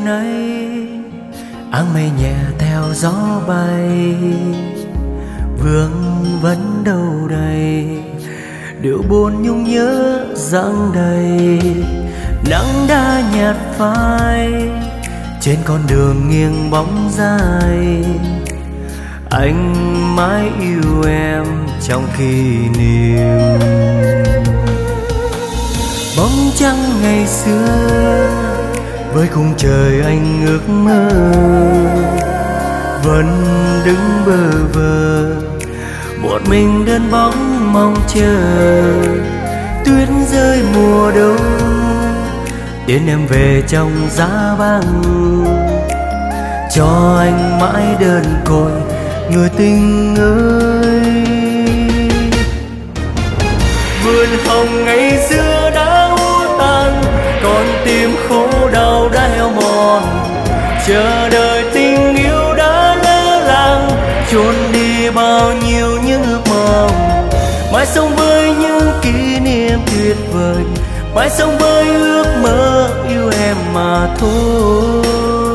nay áng mây nhẹ theo gió bay, vương vấn đâu đây điệu buồn nhung nhớ dâng đầy. Nắng đã nhạt phai trên con đường nghiêng bóng dài, anh mãi yêu em trong kỷ niệm. Bóng trăng ngày xưa với khung trời anh ước mơ, vẫn đứng bơ vơ một mình đơn bóng mong chờ. Tuyết rơi mùa đông tiễn em về trong giá băng, cho anh mãi đơn côi người tình ơi. Vườn hồng ngày xưa đã úa tàn, con tim khổ đau đã heo mòn, chờ đợi tình yêu đã lỡ làng, chôn đi bao nhiêu những ước mong. Mãi sống với những kỷ niệm tuyệt vời, mãi sống với ước mơ yêu em mà thôi.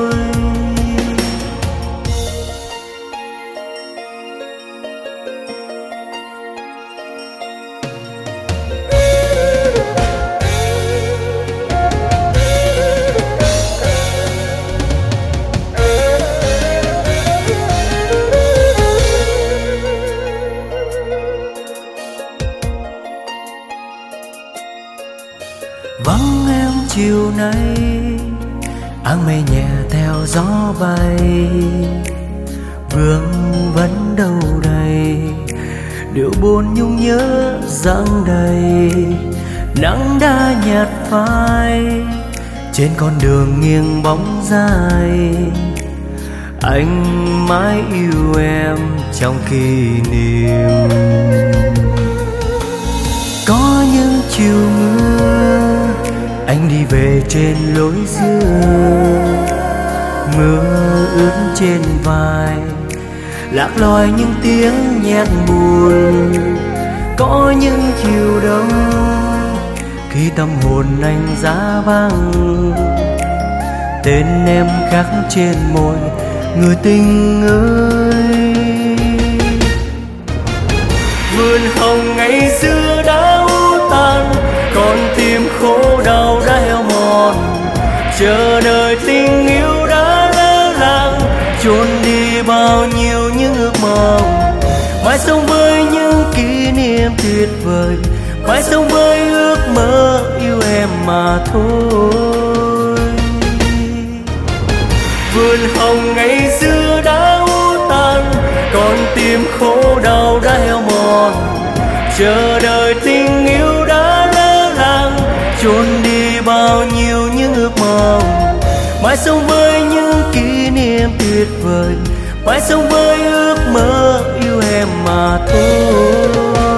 Vắng em chiều nay áng mây nhẹ theo gió bay, vương vấn đâu đây điệu buồn nhung nhớ dâng đầy. Nắng đã nhạt phai trên con đường nghiêng bóng dài, anh mãi yêu em trong kỷ niệm. Có những chiều mưa anh đi về trên lối dưa, mưa ướt trên vai lạc loài những tiếng nhạc buồn. Có những chiều đông khi tâm hồn anh giá băng, tên em khắc trên môi người tình ơi. Vườn hồng ngày xưa đã úa tàn, con tim khổ đau đã heo mòn, chờ đợi tình yêu đã lỡ làng, chôn đi bao nhiêu những ước mong. Mãi sống với những kỷ niệm tuyệt vời, mãi sống với ước mơ yêu em mà thôi. Vườn hồng ngày xưa đã úa tàn, con tim khổ đau đã heo mòn, chờ đợi tình yêu đã lỡ làng, chôn đi bao nhiêu những ước mong. Mãi sống với những kỷ niệm tuyệt vời, mãi sống với ước mơ yêu em mà thôi.